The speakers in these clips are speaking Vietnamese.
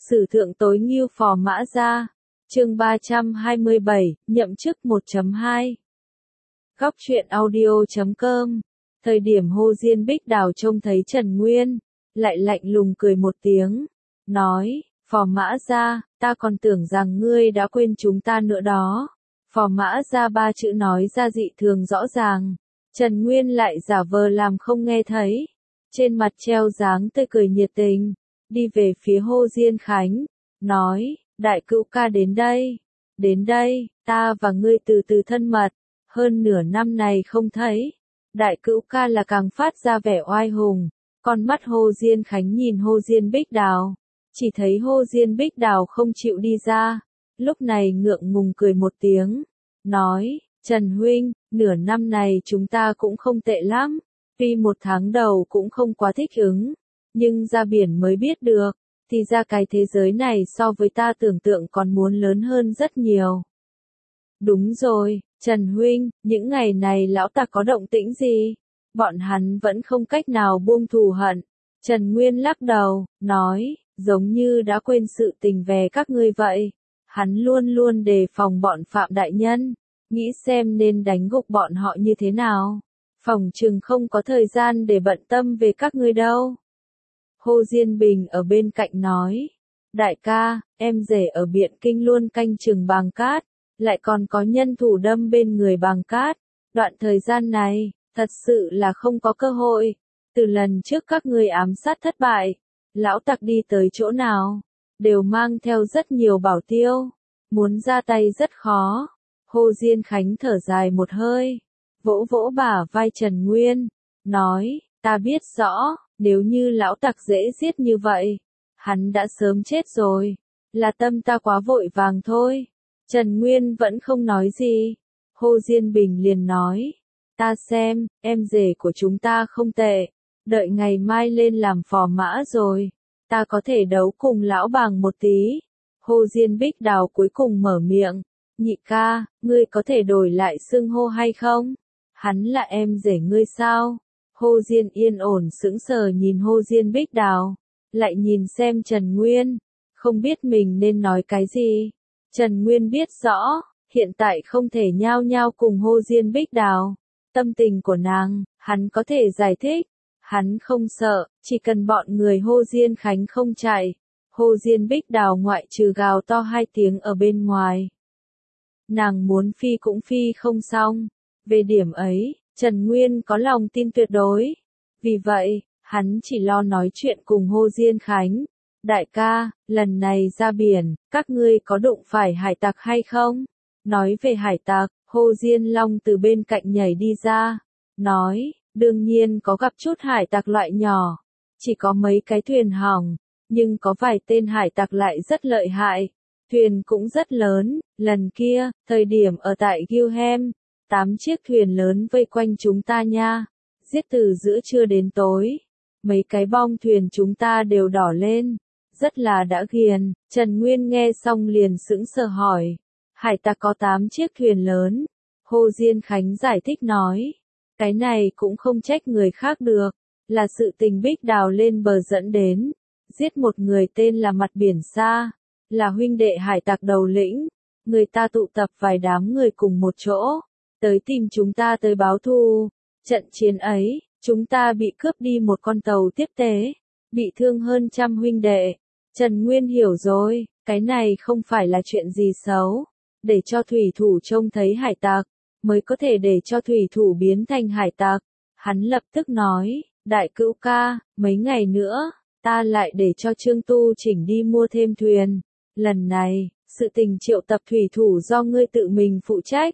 Sử thượng tối nghêu Phò Mã Gia. Chương 327, nhậm chức 1.2. Góc truyện audio.com. Thời điểm Hồ Diên Bích Đào trông thấy Trần Nguyên, lại lạnh lùng cười một tiếng, nói, Phò Mã Gia, ta còn tưởng rằng ngươi đã quên chúng ta nữa đó. Phò Mã Gia ba chữ nói ra dị thường rõ ràng, Trần Nguyên lại giả vờ làm không nghe thấy, trên mặt treo dáng tươi cười nhiệt tình, đi về phía Hồ Diên Khánh, nói, đại cữu ca đến đây, ta và ngươi từ từ thân mật, hơn nửa năm này không thấy, đại cữu ca là càng phát ra vẻ oai hùng. Con mắt Hồ Diên Khánh nhìn Hồ Diên Bích Đào, chỉ thấy Hồ Diên Bích Đào không chịu đi ra, lúc này ngượng ngùng cười một tiếng, nói, Trần Huynh, nửa năm này chúng ta cũng không tệ lắm, tuy một tháng đầu cũng không quá thích ứng, nhưng ra biển mới biết được, thì ra cái thế giới này so với ta tưởng tượng còn muốn lớn hơn rất nhiều. Đúng rồi, Trần Huynh, những ngày này lão ta có động tĩnh gì? Bọn hắn vẫn không cách nào buông thù hận. Trần Nguyên lắc đầu, nói, giống như đã quên sự tình về các ngươi vậy. Hắn luôn luôn đề phòng bọn Phạm đại nhân, nghĩ xem nên đánh gục bọn họ như thế nào. Phòng chừng không có thời gian để bận tâm về các ngươi đâu. Hồ Diên Bình ở bên cạnh nói, đại ca, em rể ở Biện Kinh luôn canh chừng Bàng Cát, lại còn có nhân thủ đâm bên người Bàng Cát. Đoạn thời gian này, thật sự là không có cơ hội. Từ lần trước các ngươi ám sát thất bại, lão tặc đi tới chỗ nào, đều mang theo rất nhiều bảo tiêu, muốn ra tay rất khó. Hồ Diên Khánh thở dài một hơi, vỗ vỗ bả vai Trần Nguyên, nói, ta biết rõ, nếu như lão tặc dễ giết như vậy, hắn đã sớm chết rồi, là tâm ta quá vội vàng thôi. Trần Nguyên vẫn không nói gì, Hồ Diên Bình liền nói, ta xem, em rể của chúng ta không tệ, đợi ngày mai lên làm phò mã rồi, ta có thể đấu cùng lão Bàng một tí. Hồ Diên Bích Đào cuối cùng mở miệng, nhị ca, ngươi có thể đổi lại xưng hô hay không? Hắn là em rể ngươi sao? Hồ Diên yên ổn sững sờ nhìn Hồ Diên Bích Đào, lại nhìn xem Trần Nguyên, không biết mình nên nói cái gì. Trần Nguyên biết rõ, hiện tại không thể nhao nhao cùng Hồ Diên Bích Đào. Tâm tình của nàng, hắn có thể giải thích. Hắn không sợ, chỉ cần bọn người Hồ Diên Khánh không chạy. Hồ Diên Bích Đào ngoại trừ gào to 2 tiếng ở bên ngoài. Nàng muốn phi cũng phi không xong. Về điểm ấy, Trần Nguyên có lòng tin tuyệt đối. Vì vậy, hắn chỉ lo nói chuyện cùng Hồ Diên Khánh. Đại ca, lần này ra biển, các ngươi có đụng phải hải tặc hay không? Nói về hải tặc, Hồ Diên Long từ bên cạnh nhảy đi ra, nói, đương nhiên có gặp chút hải tặc loại nhỏ, chỉ có mấy cái thuyền hỏng, nhưng có vài tên hải tặc lại rất lợi hại, thuyền cũng rất lớn, lần kia, thời điểm ở tại Gilham, 8 chiếc thuyền lớn vây quanh chúng ta nha, giết từ giữa trưa đến tối, mấy cái bong thuyền chúng ta đều đỏ lên, rất là đã ghiền. Trần Nguyên nghe xong liền sững sờ hỏi, hải tặc có 8 chiếc thuyền lớn. Hồ Diên Khánh giải thích nói, cái này cũng không trách người khác được, là sự tình Bích Đào lên bờ dẫn đến, giết một người tên là Mặt Biển Sa, là huynh đệ hải tặc đầu lĩnh, người ta tụ tập vài đám người cùng một chỗ, tới tìm chúng ta tới báo thù. Trận chiến ấy, chúng ta bị cướp đi một con tàu tiếp tế, bị thương hơn 100 huynh đệ. Trần Nguyên hiểu rồi, cái này không phải là chuyện gì xấu, để cho thủy thủ trông thấy hải tặc, mới có thể để cho thủy thủ biến thành hải tặc. Hắn lập tức nói, đại cữu ca, mấy ngày nữa, ta lại để cho Trương Tu Chỉnh đi mua thêm thuyền. Lần này, sự tình triệu tập thủy thủ do ngươi tự mình phụ trách.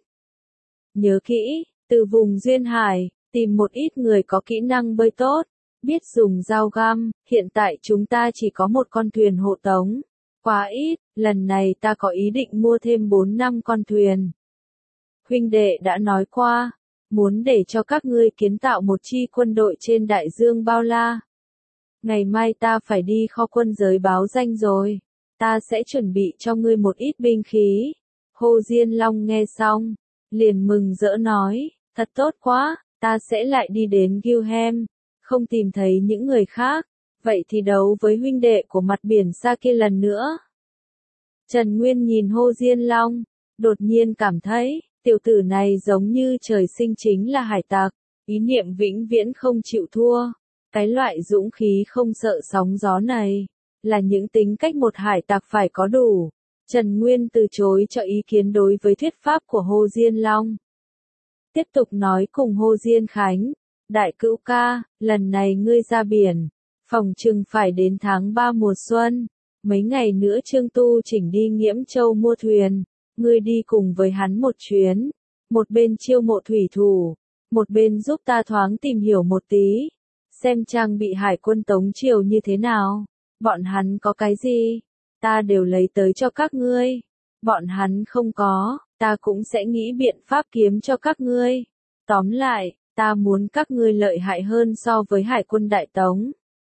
Nhớ kỹ, từ vùng duyên hải, tìm một ít người có kỹ năng bơi tốt, biết dùng dao găm, hiện tại chúng ta chỉ có một con thuyền hộ tống. Quá ít, lần này ta có ý định mua thêm 4-5 con thuyền. Huynh đệ đã nói qua, muốn để cho các ngươi kiến tạo một chi quân đội trên đại dương bao la. Ngày mai ta phải đi kho quân giới báo danh rồi, ta sẽ chuẩn bị cho ngươi một ít binh khí. Hồ Diên Long nghe xong, liền mừng rỡ nói, thật tốt quá, ta sẽ lại đi đến Gilham, không tìm thấy những người khác, vậy thì đấu với huynh đệ của mặt biển xa kia lần nữa. Trần Nguyên nhìn Hồ Diên Long, đột nhiên cảm thấy, tiểu tử này giống như trời sinh chính là hải tặc, ý niệm vĩnh viễn không chịu thua. Cái loại dũng khí không sợ sóng gió này, là những tính cách một hải tặc phải có đủ. Trần Nguyên từ chối cho ý kiến đối với thuyết pháp của Hồ Diên Long. Tiếp tục nói cùng Hồ Diên Khánh, đại cữu ca, lần này ngươi ra biển, phòng chừng phải đến tháng 3 mùa xuân, mấy ngày nữa Trương Tu Chỉnh đi Nghiễm Châu mua thuyền, ngươi đi cùng với hắn một chuyến, một bên chiêu mộ thủy thủ, một bên giúp ta thoáng tìm hiểu một tí, xem trang bị hải quân Tống Triều như thế nào, bọn hắn có cái gì, ta đều lấy tới cho các ngươi, bọn hắn không có, ta cũng sẽ nghĩ biện pháp kiếm cho các ngươi. Tóm lại, ta muốn các ngươi lợi hại hơn so với hải quân Đại Tống.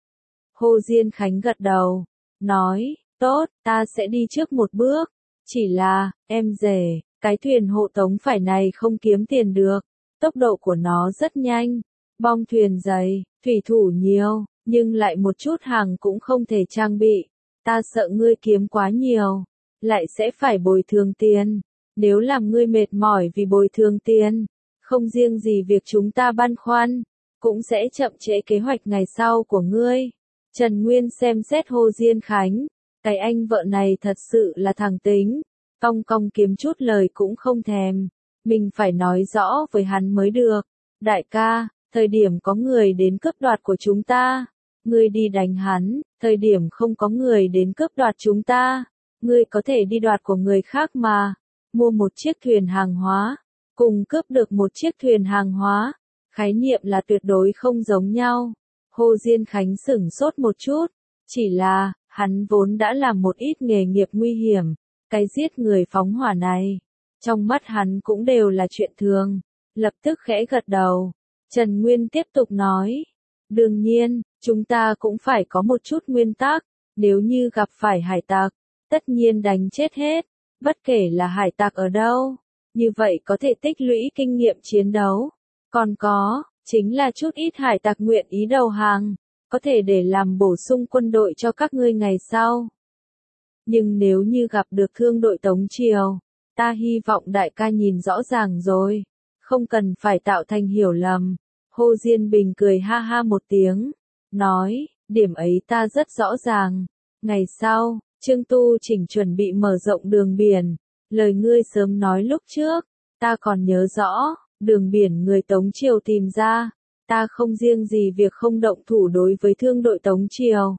Hồ Diên Khánh gật đầu, nói, tốt, ta sẽ đi trước một bước, chỉ là, em rể, cái thuyền hộ tống phải này không kiếm tiền được, tốc độ của nó rất nhanh, bong thuyền dày, thủy thủ nhiều, nhưng lại một chút hàng cũng không thể trang bị, ta sợ ngươi kiếm quá nhiều, lại sẽ phải bồi thường tiền, nếu làm ngươi mệt mỏi vì bồi thường tiền, không riêng gì việc chúng ta băn khoăn, cũng sẽ chậm trễ kế hoạch ngày sau của ngươi. Trần Nguyên xem xét Hồ Diên Khánh, cái anh vợ này thật sự là thẳng tính, cong cong kiếm chút lời cũng không thèm, mình phải nói rõ với hắn mới được. Đại ca, thời điểm có người đến cướp đoạt của chúng ta, ngươi đi đánh hắn, thời điểm không có người đến cướp đoạt chúng ta, ngươi có thể đi đoạt của người khác mà, mua một chiếc thuyền hàng hóa, cùng cướp được một chiếc thuyền hàng hóa, khái niệm là tuyệt đối không giống nhau. Hồ Diên Khánh sửng sốt một chút, chỉ là, hắn vốn đã làm một ít nghề nghiệp nguy hiểm, cái giết người phóng hỏa này, trong mắt hắn cũng đều là chuyện thường, lập tức khẽ gật đầu. Trần Nguyên tiếp tục nói, đương nhiên, chúng ta cũng phải có một chút nguyên tắc, nếu như gặp phải hải tặc, tất nhiên đánh chết hết, bất kể là hải tặc ở đâu, như vậy có thể tích lũy kinh nghiệm chiến đấu, còn có, chính là chút ít hải tặc nguyện ý đầu hàng, có thể để làm bổ sung quân đội cho các ngươi ngày sau. Nhưng nếu như gặp được thương đội Tống Triều, ta hy vọng đại ca nhìn rõ ràng rồi, không cần phải tạo thành hiểu lầm. Hồ Diên Bình cười ha ha một tiếng, nói, điểm ấy ta rất rõ ràng. Ngày sau, Trương Tu Chỉnh chuẩn bị mở rộng đường biển, lời ngươi sớm nói lúc trước, ta còn nhớ rõ, đường biển người Tống Triều tìm ra, ta không riêng gì việc không động thủ đối với thương đội Tống Triều,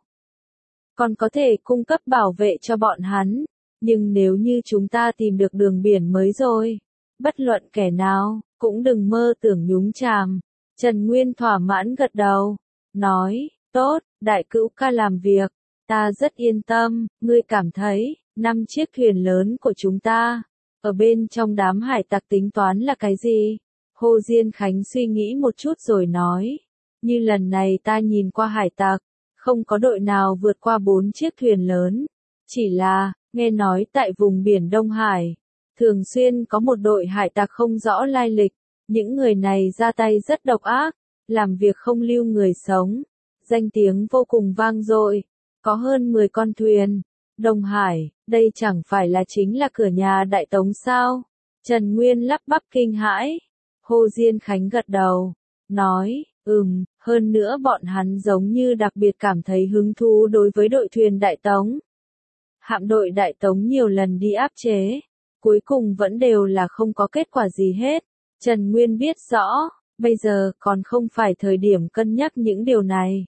còn có thể cung cấp bảo vệ cho bọn hắn, nhưng nếu như chúng ta tìm được đường biển mới rồi, bất luận kẻ nào, cũng đừng mơ tưởng nhúng chàm. Trần Nguyên thỏa mãn gật đầu, nói, tốt, đại cữu ca làm việc, ta rất yên tâm, ngươi cảm thấy, 5 chiếc thuyền lớn của chúng ta, ở bên trong đám hải tặc tính toán là cái gì? Hồ Diên Khánh suy nghĩ một chút rồi nói, như lần này ta nhìn qua hải tặc, không có đội nào vượt qua 4 chiếc thuyền lớn, chỉ là, nghe nói tại vùng biển Đông Hải, thường xuyên có một đội hải tặc không rõ lai lịch, những người này ra tay rất độc ác, làm việc không lưu người sống, danh tiếng vô cùng vang dội, có hơn 10 con thuyền. Đông Hải, đây chẳng phải là chính là cửa nhà Đại Tống sao? Trần Nguyên lắp bắp kinh hãi. Hồ Diên Khánh gật đầu, nói, hơn nữa bọn hắn giống như đặc biệt cảm thấy hứng thú đối với đội thuyền Đại Tống. Hạm đội Đại Tống nhiều lần đi áp chế, cuối cùng vẫn đều là không có kết quả gì hết. Trần Nguyên biết rõ, bây giờ còn không phải thời điểm cân nhắc những điều này.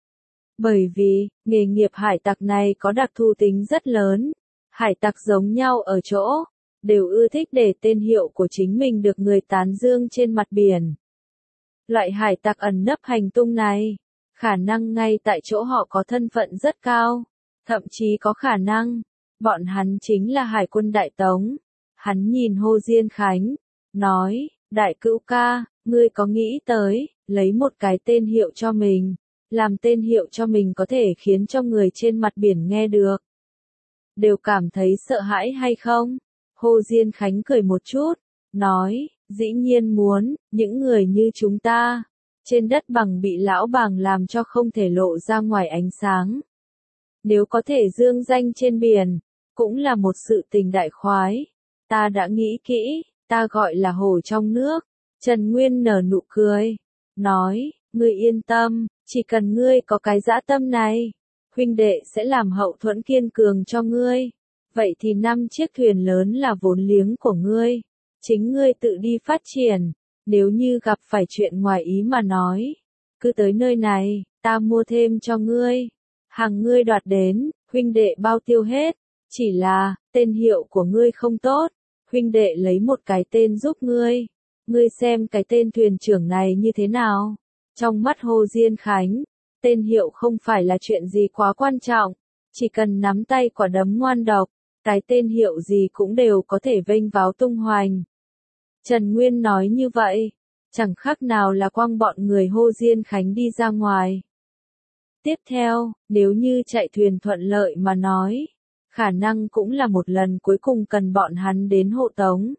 Bởi vì, nghề nghiệp hải tặc này có đặc thù tính rất lớn. Hải tặc giống nhau ở chỗ, đều ưa thích để tên hiệu của chính mình được người tán dương trên mặt biển. Loại hải tặc ẩn nấp hành tung này, khả năng ngay tại chỗ họ có thân phận rất cao, thậm chí có khả năng, bọn hắn chính là hải quân Đại Tống. Hắn nhìn Hồ Diên Khánh, nói, đại cữu ca, ngươi có nghĩ tới, lấy một cái tên hiệu cho mình, làm tên hiệu cho mình có thể khiến cho người trên mặt biển nghe được, đều cảm thấy sợ hãi hay không? Hồ Diên Khánh cười một chút, nói, dĩ nhiên muốn, những người như chúng ta, trên đất bằng bị lão bàng làm cho không thể lộ ra ngoài ánh sáng. Nếu có thể dương danh trên biển, cũng là một sự tình đại khoái. Ta đã nghĩ kỹ, ta gọi là hổ trong nước. Trần Nguyên nở nụ cười, nói, ngươi yên tâm, chỉ cần ngươi có cái dã tâm này, huynh đệ sẽ làm hậu thuẫn kiên cường cho ngươi. Vậy thì 5 chiếc thuyền lớn là vốn liếng của ngươi, chính ngươi tự đi phát triển, nếu như gặp phải chuyện ngoài ý mà nói, cứ tới nơi này, ta mua thêm cho ngươi, hàng ngươi đoạt đến, huynh đệ bao tiêu hết, chỉ là, tên hiệu của ngươi không tốt, huynh đệ lấy một cái tên giúp ngươi xem cái tên thuyền trưởng này như thế nào. Trong mắt Hồ Diên Khánh, tên hiệu không phải là chuyện gì quá quan trọng, chỉ cần nắm tay quả đấm ngoan độc, cái tên hiệu gì cũng đều có thể vênh váo tung hoành. Trần Nguyên nói như vậy, chẳng khác nào là quăng bọn người Hồ Diên Khánh đi ra ngoài. Tiếp theo, nếu như chạy thuyền thuận lợi mà nói, khả năng cũng là một lần cuối cùng cần bọn hắn đến hộ tống.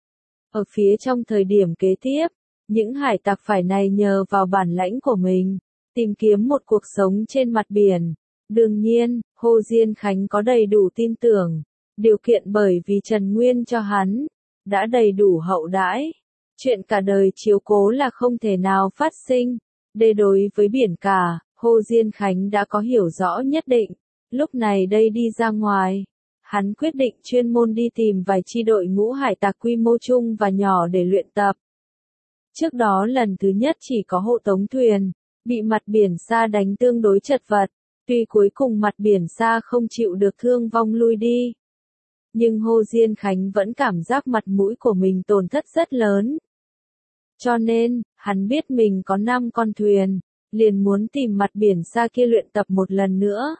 Ở phía trong thời điểm kế tiếp, những hải tặc phải này nhờ vào bản lãnh của mình, tìm kiếm một cuộc sống trên mặt biển. Đương nhiên, Hồ Diên Khánh có đầy đủ tin tưởng, điều kiện bởi vì Trần Nguyên cho hắn, đã đầy đủ hậu đãi. Chuyện cả đời chiếu cố là không thể nào phát sinh. Để đối với biển cả, Hồ Diên Khánh đã có hiểu rõ nhất định. Lúc này đây đi ra ngoài, hắn quyết định chuyên môn đi tìm vài chi đội ngũ hải tặc quy mô chung và nhỏ để luyện tập. Trước đó lần thứ nhất chỉ có hộ tống thuyền, bị mặt biển xa đánh tương đối chật vật, tuy cuối cùng mặt biển xa không chịu được thương vong lui đi. Nhưng Hồ Diên Khánh vẫn cảm giác mặt mũi của mình tổn thất rất lớn. Cho nên, hắn biết mình có 5 con thuyền, liền muốn tìm mặt biển xa kia luyện tập một lần nữa.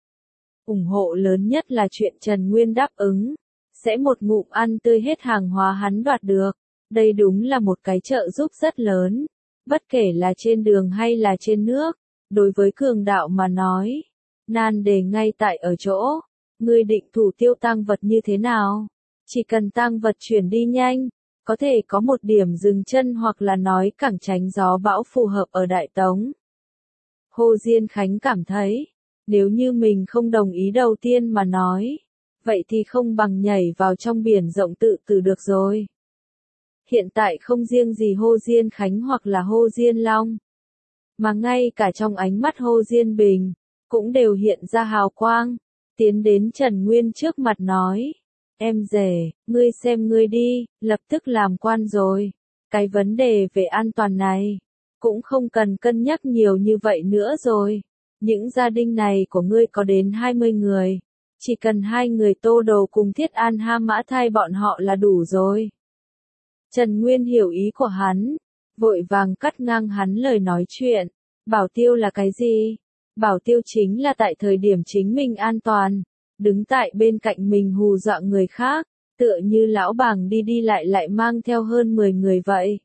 Ủng hộ lớn nhất là chuyện Trần Nguyên đáp ứng, sẽ một ngụm ăn tươi hết hàng hóa hắn đoạt được. Đây đúng là một cái trợ giúp rất lớn, bất kể là trên đường hay là trên nước, đối với cường đạo mà nói. Nan đề ngay tại ở chỗ, ngươi định thủ tiêu tang vật như thế nào? Chỉ cần tang vật chuyển đi nhanh, có thể có một điểm dừng chân hoặc là nói cẳng tránh gió bão phù hợp ở Đại Tống. Hồ Diên Khánh cảm thấy, nếu như mình không đồng ý đầu tiên mà nói, vậy thì không bằng nhảy vào trong biển rộng tự tử được rồi. Hiện tại không riêng gì Hồ Diên Khánh hoặc là Hồ Diên Long, mà ngay cả trong ánh mắt Hồ Diên Bình, cũng đều hiện ra hào quang, tiến đến Trần Nguyên trước mặt nói, em rể, ngươi xem ngươi đi, lập tức làm quan rồi, cái vấn đề về an toàn này, cũng không cần cân nhắc nhiều như vậy nữa rồi, những gia đình này của ngươi có đến 20 người, chỉ cần 2 người Tô Đồ cùng Thiết An Ha Mã thay bọn họ là đủ rồi. Trần Nguyên hiểu ý của hắn, vội vàng cắt ngang hắn lời nói chuyện, bảo tiêu là cái gì? Bảo tiêu chính là tại thời điểm chính mình an toàn, đứng tại bên cạnh mình hù dọa người khác, tựa như lão bàng đi đi lại mang theo hơn 10 người vậy.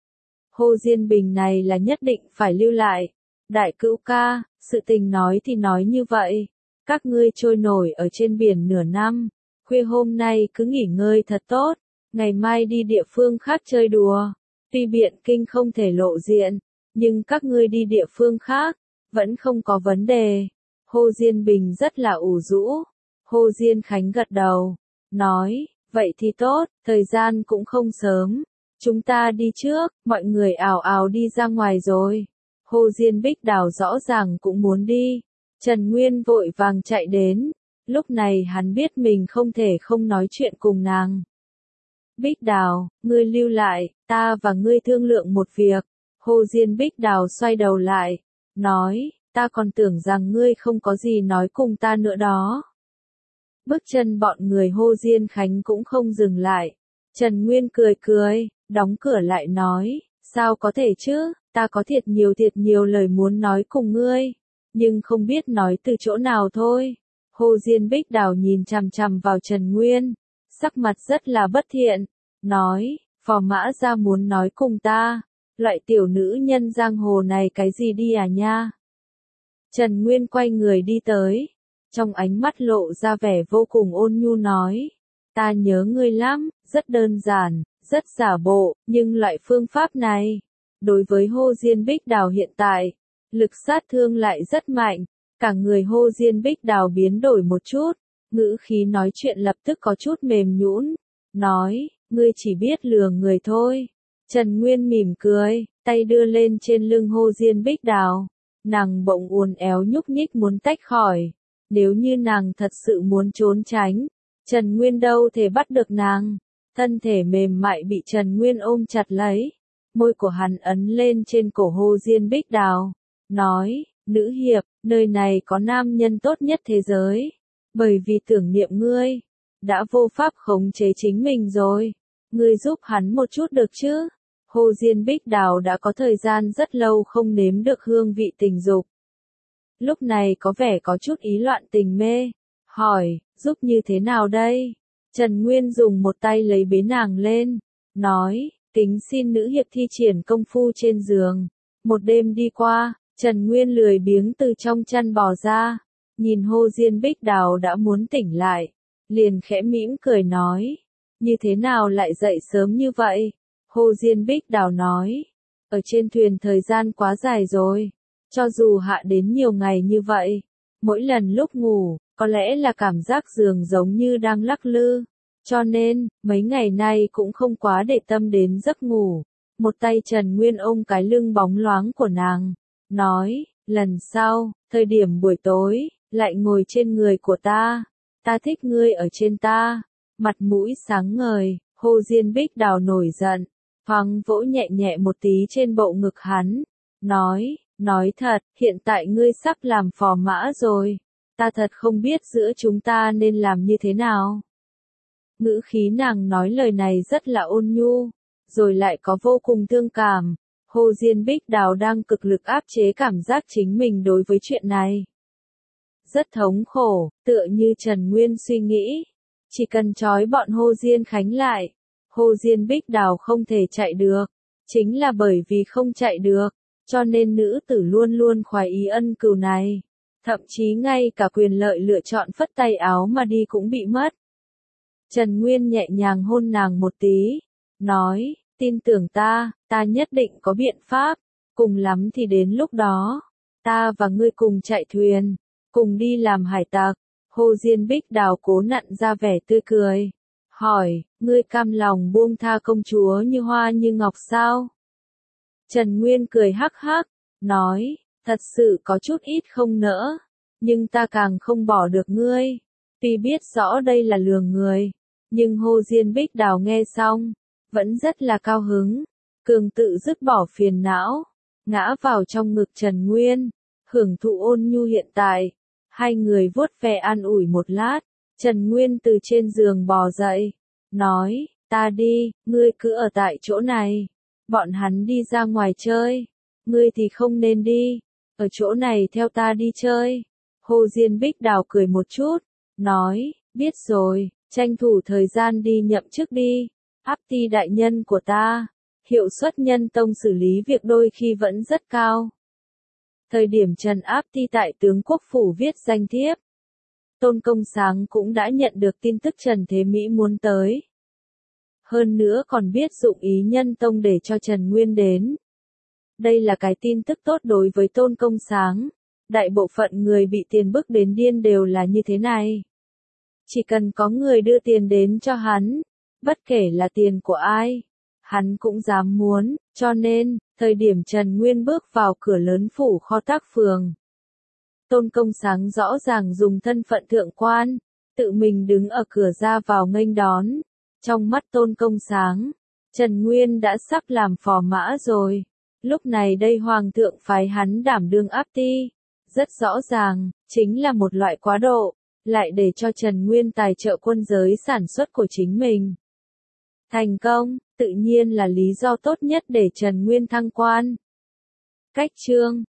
Hồ Diên Bình này là nhất định phải lưu lại. Đại cữu ca, sự tình nói thì nói như vậy, các ngươi trôi nổi ở trên biển nửa năm, khuya hôm nay cứ nghỉ ngơi thật tốt, ngày mai đi địa phương khác chơi đùa. Tuy Biện Kinh không thể lộ diện, nhưng các ngươi đi địa phương khác, vẫn không có vấn đề. Hồ Diên Bình rất là ủ rũ. Hồ Diên Khánh gật đầu, nói, vậy thì tốt, thời gian cũng không sớm. Chúng ta đi trước, mọi người ào ào đi ra ngoài rồi. Hồ Diên Bích Đào rõ ràng cũng muốn đi. Trần Nguyên vội vàng chạy đến. Lúc này hắn biết mình không thể không nói chuyện cùng nàng. Bích Đào, ngươi lưu lại, ta và ngươi thương lượng một việc. Hồ Diên Bích Đào xoay đầu lại, nói, ta còn tưởng rằng ngươi không có gì nói cùng ta nữa đó. Bước chân bọn người Hồ Diên Khánh cũng không dừng lại. Trần Nguyên cười cười, đóng cửa lại nói, sao có thể chứ, ta có thiệt nhiều lời muốn nói cùng ngươi, nhưng không biết nói từ chỗ nào thôi. Hồ Diên Bích Đào nhìn chằm chằm vào Trần Nguyên, sắc mặt rất là bất thiện, nói, Phò Mã Gia muốn nói cùng ta, loại tiểu nữ nhân giang hồ này cái gì đi à nha. Trần Nguyên quay người đi tới, trong ánh mắt lộ ra vẻ vô cùng ôn nhu nói, ta nhớ ngươi lắm, rất đơn giản, rất giả bộ, nhưng loại phương pháp này, Đối với Hồ Diên Bích Đào hiện tại, lực sát thương lại rất mạnh, cả người Hồ Diên Bích Đào biến đổi một chút, ngữ khí nói chuyện lập tức có chút mềm nhũn, nói, ngươi chỉ biết lừa người thôi. Trần Nguyên mỉm cười, tay đưa lên trên lưng Hồ Diên Bích Đào, nàng bỗng uốn éo nhúc nhích muốn tách khỏi, nếu như nàng thật sự muốn trốn tránh, Trần Nguyên đâu thể bắt được nàng, thân thể mềm mại bị Trần Nguyên ôm chặt lấy, môi của hắn ấn lên trên cổ Hồ Diên Bích Đào, nói, nữ hiệp, nơi này có nam nhân tốt nhất thế giới, bởi vì tưởng niệm ngươi, đã vô pháp khống chế chính mình rồi, ngươi giúp hắn một chút được chứ? Hồ Diên Bích Đào đã có thời gian rất lâu không nếm được hương vị tình dục. Lúc này có vẻ có chút ý loạn tình mê, hỏi, giúp như thế nào đây? Trần Nguyên dùng một tay lấy bế nàng lên, nói, kính xin nữ hiệp thi triển công phu trên giường. Một đêm đi qua, Trần Nguyên lười biếng từ trong chăn bò ra, nhìn Hồ Diên Bích Đào đã muốn tỉnh lại, liền khẽ mỉm cười nói, như thế nào lại dậy sớm như vậy? Hồ Diên Bích Đào nói, ở trên thuyền thời gian quá dài rồi, cho dù hạ đến nhiều ngày như vậy, mỗi lần lúc ngủ, có lẽ là cảm giác giường giống như đang lắc lư, cho nên, mấy ngày nay cũng không quá để tâm đến giấc ngủ. Một tay Trần Nguyên ôm cái lưng bóng loáng của nàng, nói, lần sau, thời điểm buổi tối, lại ngồi trên người của ta thích ngươi ở trên ta, mặt mũi sáng ngời, Hồ Diên Bích Đào nổi giận, thoáng vỗ nhẹ nhẹ một tí trên bộ ngực hắn, nói thật, hiện tại ngươi sắp làm phò mã rồi, ta thật không biết giữa chúng ta nên làm như thế nào. Ngữ khí nàng nói lời này rất là ôn nhu, rồi lại có vô cùng thương cảm. Hồ Diên Bích Đào đang cực lực áp chế cảm giác chính mình đối với chuyện này. Rất thống khổ, tựa như Trần Nguyên suy nghĩ. Chỉ cần trói bọn Hồ Diên Khánh lại, Hồ Diên Bích Đào không thể chạy được. Chính là bởi vì không chạy được, cho nên nữ tử luôn luôn khoái ý ân cừu này. Thậm chí ngay cả quyền lợi lựa chọn phất tay áo mà đi cũng bị mất. Trần Nguyên nhẹ nhàng hôn nàng một tí, nói, tin tưởng ta nhất định có biện pháp, cùng lắm thì đến lúc đó, ta và ngươi cùng chạy thuyền, cùng đi làm hải tặc. Hồ Diên Bích Đào cố nặn ra vẻ tươi cười, hỏi, ngươi cam lòng buông tha công chúa như hoa như ngọc sao? Trần Nguyên cười hắc hắc, nói, thật sự có chút ít không nỡ, nhưng ta càng không bỏ được ngươi, tuy biết rõ đây là lừa người, nhưng Hồ Diên Bích Đào nghe xong, vẫn rất là cao hứng, cường tự dứt bỏ phiền não, ngã vào trong ngực Trần Nguyên, hưởng thụ ôn nhu hiện tại. Hai người vuốt ve an ủi một lát, Trần Nguyên từ trên giường bò dậy, nói, ta đi, ngươi cứ ở tại chỗ này, bọn hắn đi ra ngoài chơi, ngươi thì không nên đi, ở chỗ này theo ta đi chơi. Hồ Diên Bích Đào cười một chút, nói, biết rồi, tranh thủ thời gian đi nhậm chức đi. Áp ti đại nhân của ta, hiệu suất nhân tông xử lý việc đôi khi vẫn rất cao. Thời điểm Trần Áp ti tại tướng quốc phủ viết danh thiếp, Tôn Công Sáng cũng đã nhận được tin tức Trần Thế Mỹ muốn tới. Hơn nữa còn biết dụng ý nhân tông để cho Trần Nguyên đến. Đây là cái tin tức tốt đối với Tôn Công Sáng. Đại bộ phận người bị tiền bức đến điên đều là như thế này. Chỉ cần có người đưa tiền đến cho hắn, bất kể là tiền của ai, hắn cũng dám muốn, cho nên, thời điểm Trần Nguyên bước vào cửa lớn phủ kho tác phường. Tôn Công Sáng rõ ràng dùng thân phận thượng quan, tự mình đứng ở cửa ra vào nghênh đón. Trong mắt Tôn Công Sáng, Trần Nguyên đã sắp làm phò mã rồi. Lúc này đây Hoàng thượng phái hắn đảm đương áp ti. Rất rõ ràng, chính là một loại quá độ, lại để cho Trần Nguyên tài trợ quân giới sản xuất của chính mình. Thành công, tự nhiên là lý do tốt nhất để Trần Nguyên thăng quan. Cách chương